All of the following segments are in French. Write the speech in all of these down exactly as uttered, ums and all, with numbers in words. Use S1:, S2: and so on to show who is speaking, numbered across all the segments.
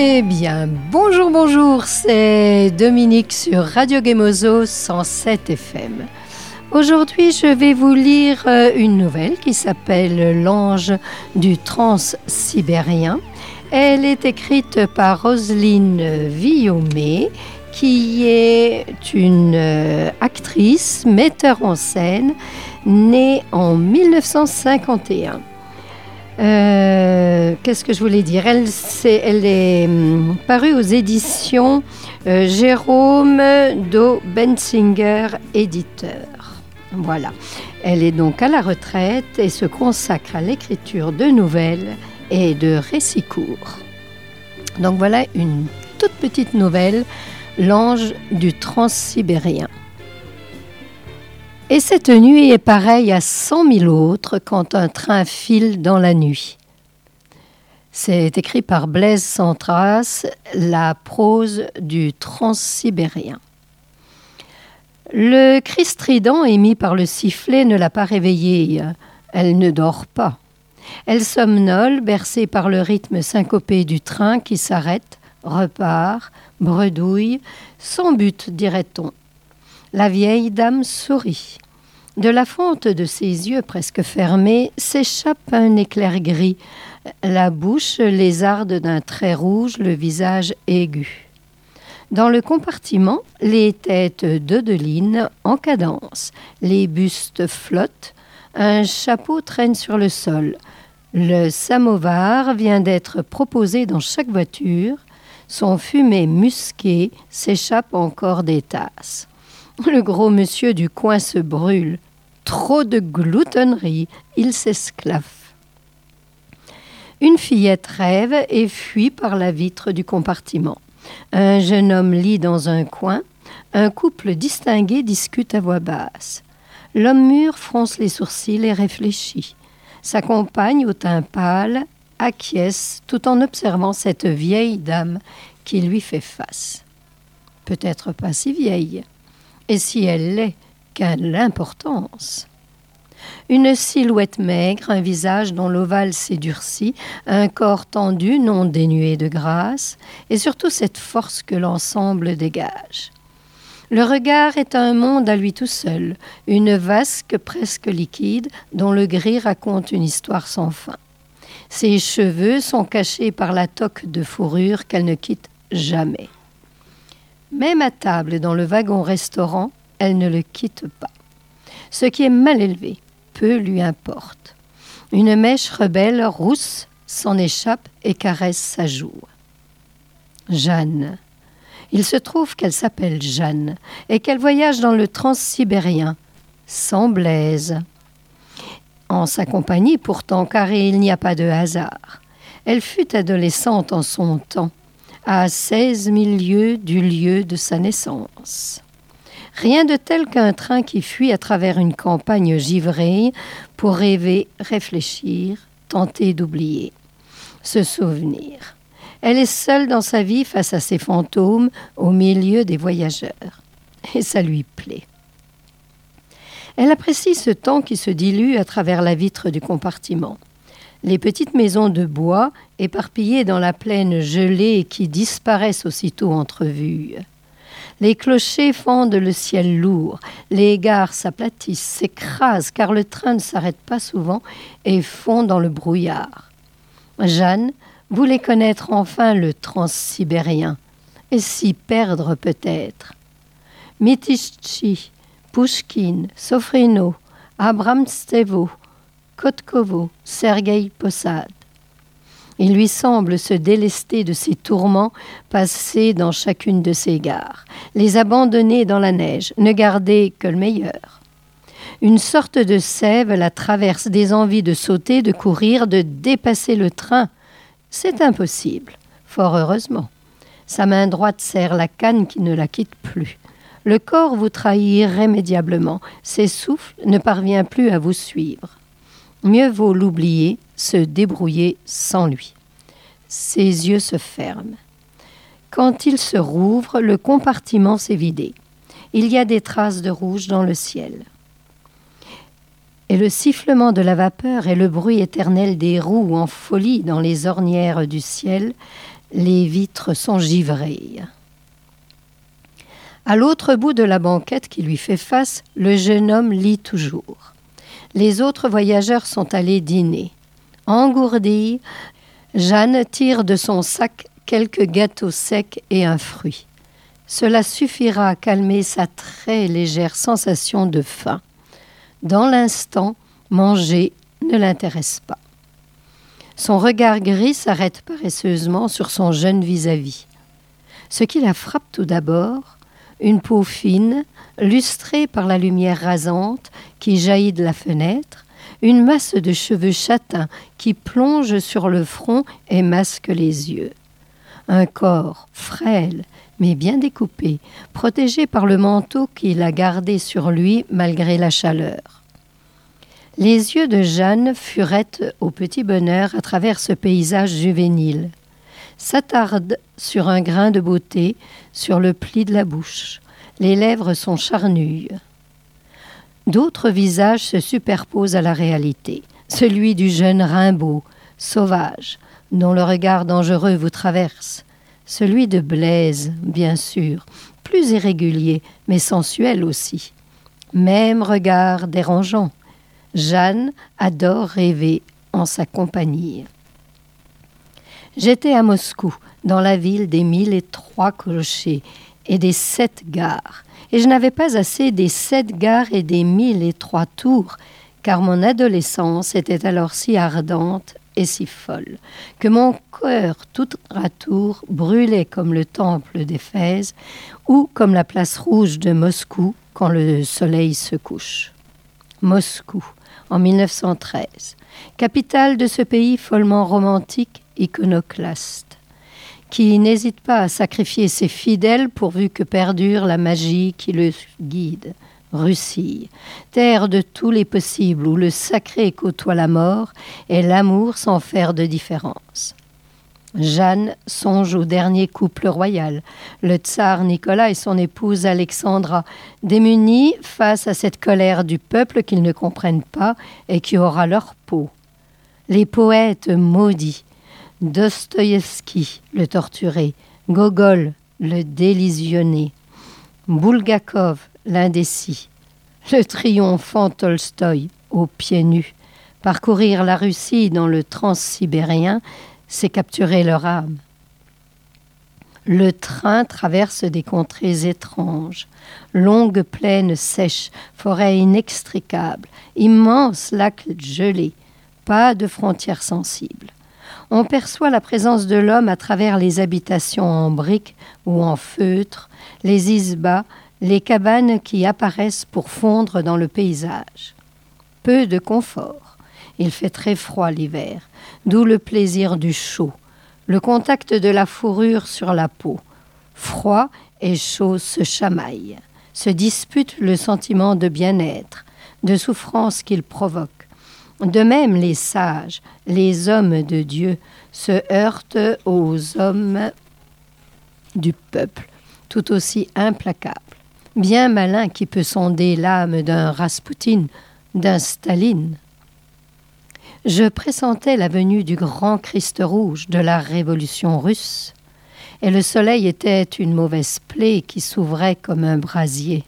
S1: Eh bien, bonjour, bonjour, c'est Dominique sur Radio Gemozo cent sept F M. Aujourd'hui, je vais vous lire une nouvelle qui s'appelle L'ange du transsibérien. Elle est écrite par Roselyne Villaumet, qui est une actrice, metteur en scène, née en mille neuf cent cinquante et un. Euh, qu'est-ce que je voulais dire? Elle, c'est, elle est hum, parue aux éditions euh, Jérôme Do Bensinger, éditeur. Voilà. Elle est donc à la retraite et se consacre à l'écriture de nouvelles et de récits courts. Donc voilà une toute petite nouvelle, L'ange du transsibérien. Et cette nuit est pareille à cent mille autres quand un train file dans la nuit. C'est écrit par Blaise Cendrasse, la prose du transsibérien. Le cri strident émis par le sifflet ne l'a pas réveillée. Elle ne dort pas. Elle somnole, bercée par le rythme syncopé du train qui s'arrête, repart, bredouille, sans but, dirait-on. La vieille dame sourit. De la fente de ses yeux presque fermés s'échappe un éclair gris, la bouche lézarde d'un trait rouge, le visage aigu. Dans le compartiment, les têtes dodelines en cadence, les bustes flottent, un chapeau traîne sur le sol. Le samovar vient d'être proposé dans chaque voiture, son fumet musqué s'échappe encore des tasses. Le gros monsieur du coin se brûle. Trop de gloutonnerie, il s'esclaffe. Une fillette rêve et fuit par la vitre du compartiment. Un jeune homme lit dans un coin. Un couple distingué discute à voix basse. L'homme mûr fronce les sourcils et réfléchit. Sa compagne, au teint pâle, acquiesce tout en observant cette vieille dame qui lui fait face. Peut-être pas si vieille. Et si elle l'est, quelle importance! Une silhouette maigre, un visage dont l'ovale s'est durci, un corps tendu, non dénué de grâce, et surtout cette force que l'ensemble dégage. Le regard est un monde à lui tout seul, une vasque presque liquide dont le gris raconte une histoire sans fin. Ses cheveux sont cachés par la toque de fourrure qu'elle ne quitte jamais. Même à table dans le wagon-restaurant, elle ne le quitte pas. Ce qui est mal élevé, peu lui importe. Une mèche rebelle, rousse, s'en échappe et caresse sa joue. Jeanne. Il se trouve qu'elle s'appelle Jeanne et qu'elle voyage dans le transsibérien, sans Blaise. En sa compagnie pourtant, car il n'y a pas de hasard. Elle fut adolescente en son temps, à seize mille lieues du lieu de sa naissance. Rien de tel qu'un train qui fuit à travers une campagne givrée pour rêver, réfléchir, tenter d'oublier, se souvenir. Elle est seule dans sa vie face à ses fantômes au milieu des voyageurs. Et ça lui plaît. Elle apprécie ce temps qui se dilue à travers la vitre du compartiment. Les petites maisons de bois éparpillées dans la plaine gelée qui disparaissent aussitôt entrevues. Les clochers fendent le ciel lourd, les gares s'aplatissent, s'écrasent car le train ne s'arrête pas souvent et fond dans le brouillard. Jeanne voulait connaître enfin le transsibérien et s'y perdre peut-être. Mytichtchi, Pouchkine, Sofrino, Abramtsevo, Kotkovo, Sergueï Posad. Il lui semble se délester de ses tourments passés dans chacune de ces gares, les abandonner dans la neige, ne garder que le meilleur. Une sorte de sève la traverse, des envies de sauter, de courir, de dépasser le train. C'est impossible, fort heureusement. Sa main droite serre la canne qui ne la quitte plus. Le corps vous trahit irrémédiablement, ses souffles ne parvient plus à vous suivre. Mieux vaut l'oublier, se débrouiller sans lui. Ses yeux se ferment. Quand il se rouvre, le compartiment s'est vidé. Il y a des traces de rouge dans le ciel. Et le sifflement de la vapeur et le bruit éternel des roues en folie dans les ornières du ciel Les vitres sont givrées. À l'autre bout de la banquette qui lui fait face, le jeune homme lit toujours. Les autres voyageurs sont allés dîner. Engourdie, Jeanne tire de son sac quelques gâteaux secs et un fruit. Cela suffira à calmer sa très légère sensation de faim. Dans l'instant, manger ne l'intéresse pas. Son regard gris s'arrête paresseusement sur son jeune vis-à-vis. Ce qui la frappe tout d'abord, une peau fine, lustrée par la lumière rasante qui jaillit de la fenêtre, une masse de cheveux châtains qui plonge sur le front et masque les yeux. Un corps frêle, mais bien découpé, protégé par le manteau qu'il a gardé sur lui malgré la chaleur. Les yeux de Jeanne furettent au petit bonheur à travers ce paysage juvénile, s'attardent sur un grain de beauté, sur le pli de la bouche. Les lèvres sont charnues. D'autres visages se superposent à la réalité, celui du jeune Rimbaud, sauvage, dont le regard dangereux vous traverse, celui de Blaise, bien sûr, plus irrégulier, mais sensuel aussi. Même regard dérangeant. Jeanne adore rêver en sa compagnie. J'étais à Moscou, dans la ville des mille et trois clochers et des sept gares, et je n'avais pas assez des sept gares et des mille et trois tours, car mon adolescence était alors si ardente et si folle, que mon cœur tout à tour brûlait comme le temple d'Éphèse ou comme la place rouge de Moscou quand le soleil se couche. Moscou, en mille neuf cent treize, capitale de ce pays follement romantique, iconoclaste, qui n'hésite pas à sacrifier ses fidèles pourvu que perdure la magie qui le guide. Russie, terre de tous les possibles où le sacré côtoie la mort et l'amour sans faire de différence. Jeanne songe au dernier couple royal, le tsar Nicolas et son épouse Alexandra, démunis face à cette colère du peuple qu'ils ne comprennent pas et qui aura leur peau. Les poètes maudits, Dostoïevski, le torturé, Gogol, le délusionné, Bulgakov, l'indécis, le triomphant Tolstoï, aux pieds nus. Parcourir la Russie dans le transsibérien, c'est capturer leur âme. Le train traverse des contrées étranges, longues plaines sèches, forêts inextricables, immenses lacs gelés, pas de frontières sensibles. On perçoit la présence de l'homme à travers les habitations en briques ou en feutre, les isbas, les cabanes qui apparaissent pour fondre dans le paysage. Peu de confort. Il fait très froid l'hiver, d'où le plaisir du chaud, le contact de la fourrure sur la peau. Froid et chaud se chamaillent, se disputent le sentiment de bien-être, de souffrance qu'ils provoquent. De même, les sages, les hommes de Dieu, se heurtent aux hommes du peuple, tout aussi implacables. Bien malin qui peut sonder l'âme d'un Raspoutine, d'un Staline. Je pressentais la venue du grand Christ rouge de la révolution russe, et le soleil était une mauvaise plaie qui s'ouvrait comme un brasier.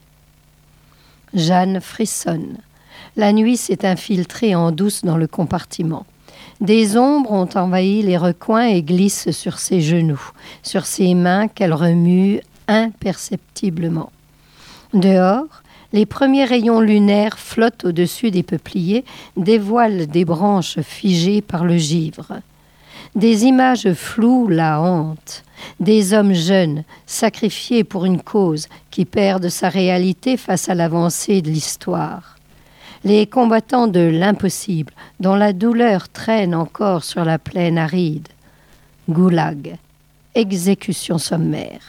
S1: Jeanne frissonne. La nuit s'est infiltrée en douce dans le compartiment. Des ombres ont envahi les recoins et glissent sur ses genoux, sur ses mains qu'elle remue imperceptiblement. Dehors, les premiers rayons lunaires flottent au-dessus des peupliers, dévoilent des branches figées par le givre. Des images floues la hantent, des hommes jeunes, sacrifiés pour une cause, qui perdent sa réalité face à l'avancée de l'histoire. Les combattants de l'impossible, dont la douleur traîne encore sur la plaine aride. Goulag, exécution sommaire.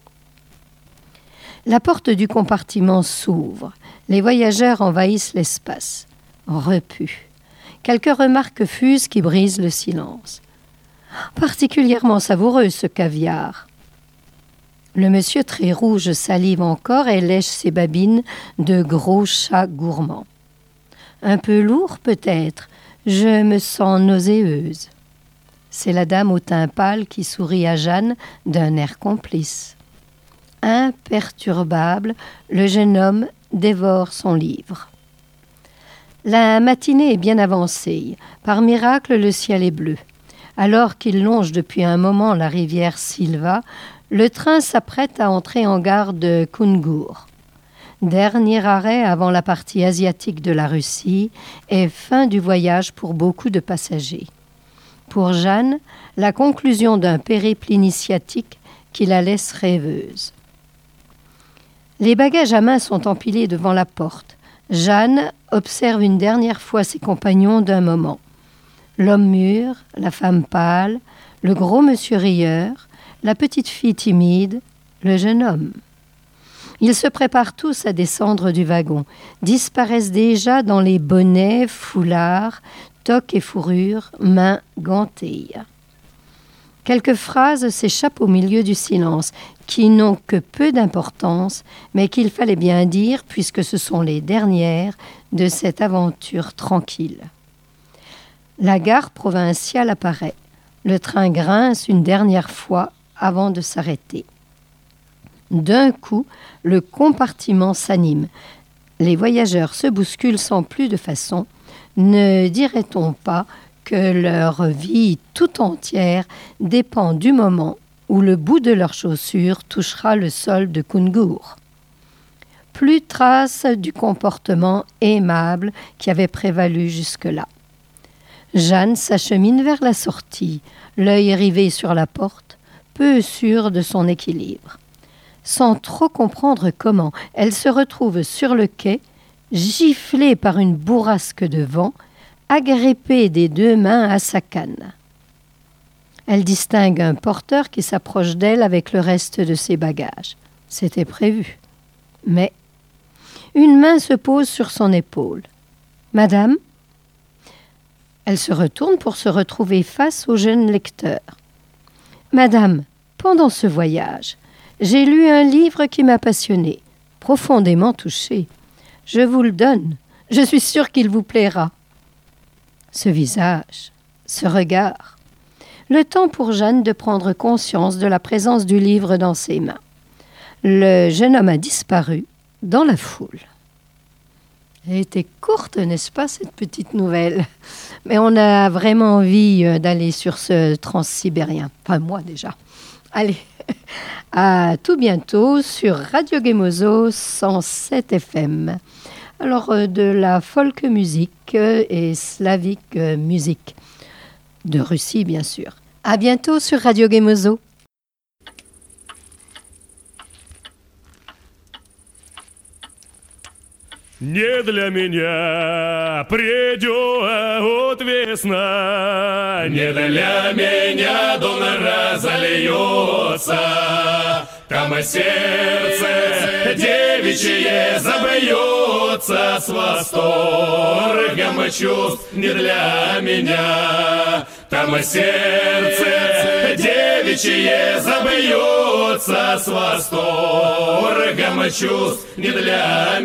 S1: La porte du compartiment s'ouvre. Les voyageurs envahissent l'espace. Repus. Quelques remarques fuses qui brisent le silence. Particulièrement savoureux, ce caviar. Le monsieur très rouge salive encore et lèche ses babines de gros chat gourmand. Un peu lourd peut-être, je me sens nauséeuse. C'est la dame au teint pâle qui sourit à Jeanne d'un air complice. Imperturbable, le jeune homme dévore son livre. La matinée est bien avancée. Par miracle, le ciel est bleu. Alors qu'il longe depuis un moment la rivière Silva, le train s'apprête à entrer en gare de Kungur. Dernier arrêt avant la partie asiatique de la Russie et fin du voyage pour beaucoup de passagers. Pour Jeanne, la conclusion d'un périple initiatique qui la laisse rêveuse. Les bagages à main sont empilés devant la porte. Jeanne observe une dernière fois ses compagnons d'un moment. L'homme mûr, la femme pâle, le gros monsieur rieur, la petite fille timide, le jeune homme. Ils se préparent tous à descendre du wagon, disparaissent déjà dans les bonnets, foulards, toques et fourrures, mains gantées. Quelques phrases s'échappent au milieu du silence, qui n'ont que peu d'importance, mais qu'il fallait bien dire puisque ce sont les dernières de cette aventure tranquille. La gare provinciale apparaît. Le train grince une dernière fois avant de s'arrêter. D'un coup, le compartiment s'anime. Les voyageurs se bousculent sans plus de façon. Ne dirait-on pas que leur vie tout entière dépend du moment où le bout de leur chaussure touchera le sol de Kungur. Plus trace du comportement aimable qui avait prévalu jusque-là. Jeanne s'achemine vers la sortie, l'œil rivé sur la porte, peu sûre de son équilibre. Sans trop comprendre comment, elle se retrouve sur le quai, giflée par une bourrasque de vent, agrippée des deux mains à sa canne. Elle distingue un porteur qui s'approche d'elle avec le reste de ses bagages. C'était prévu. Mais une main se pose sur son épaule. « Madame ?» Elle se retourne pour se retrouver face au jeune lecteur. « Madame, pendant ce voyage, j'ai lu un livre qui m'a passionnée, profondément touchée. Je vous le donne. Je suis sûre qu'il vous plaira. » Ce visage, ce regard. Le temps pour Jeanne de prendre conscience de la présence du livre dans ses mains. Le jeune homme a disparu dans la foule. Elle était courte, n'est-ce pas, cette petite nouvelle? Mais on a vraiment envie d'aller sur ce transsibérien. Enfin, moi déjà. Allez, à tout bientôt sur Radio Gemozo cent sept F M. Alors, de la folk musique et slavique musique. De Russie, bien sûr. À bientôt sur Radio Gemozo.
S2: Не для меня придет весна, не для меня дон разольется, там сердце девичье забьется с восторгом чувств, не для меня, там сердце девичье забьется с восторгом чувств, не для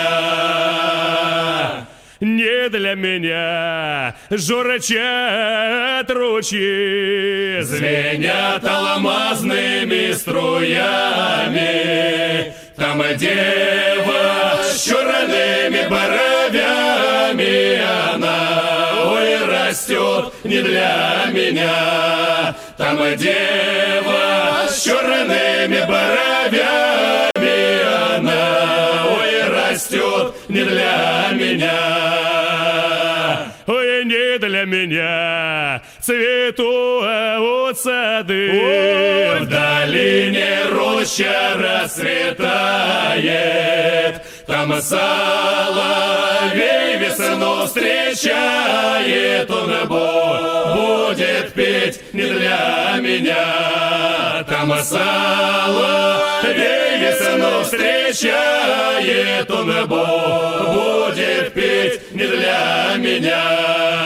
S2: меня. Не для меня журчат ручьи, звенят алмазными струями. Там дева с черными бровями, она, ой, растет не для меня. Там дева с черными бровями, она, ой, растет не для меня. Ой, не для меня цветут сады. Ой, в долине роща расцветает, там соловей весну встречает, он будет петь не для меня. Там соловей весну встречает, он будет петь не для меня.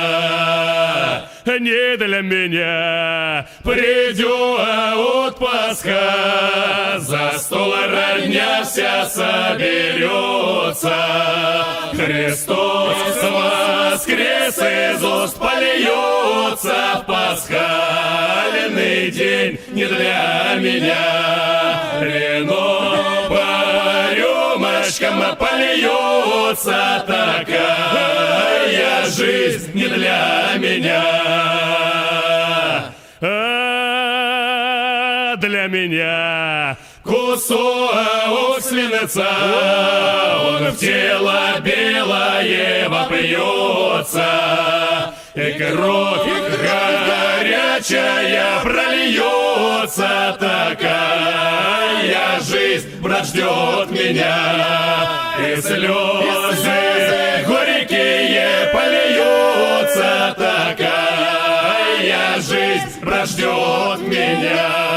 S2: Не для меня придет Пасха, за стол родня вся соберется. Христос воскрес, из уст польется в пасхальный день не для меня. Вино по рюмочкам польется, такая жизнь не для меня. А для меня кусок свинца, он в тело белое вопьется, и кровь горячая прольется, такая жизнь, брат, ждет меня, и слезы горькие польются, такая жизнь, брат, ждет меня.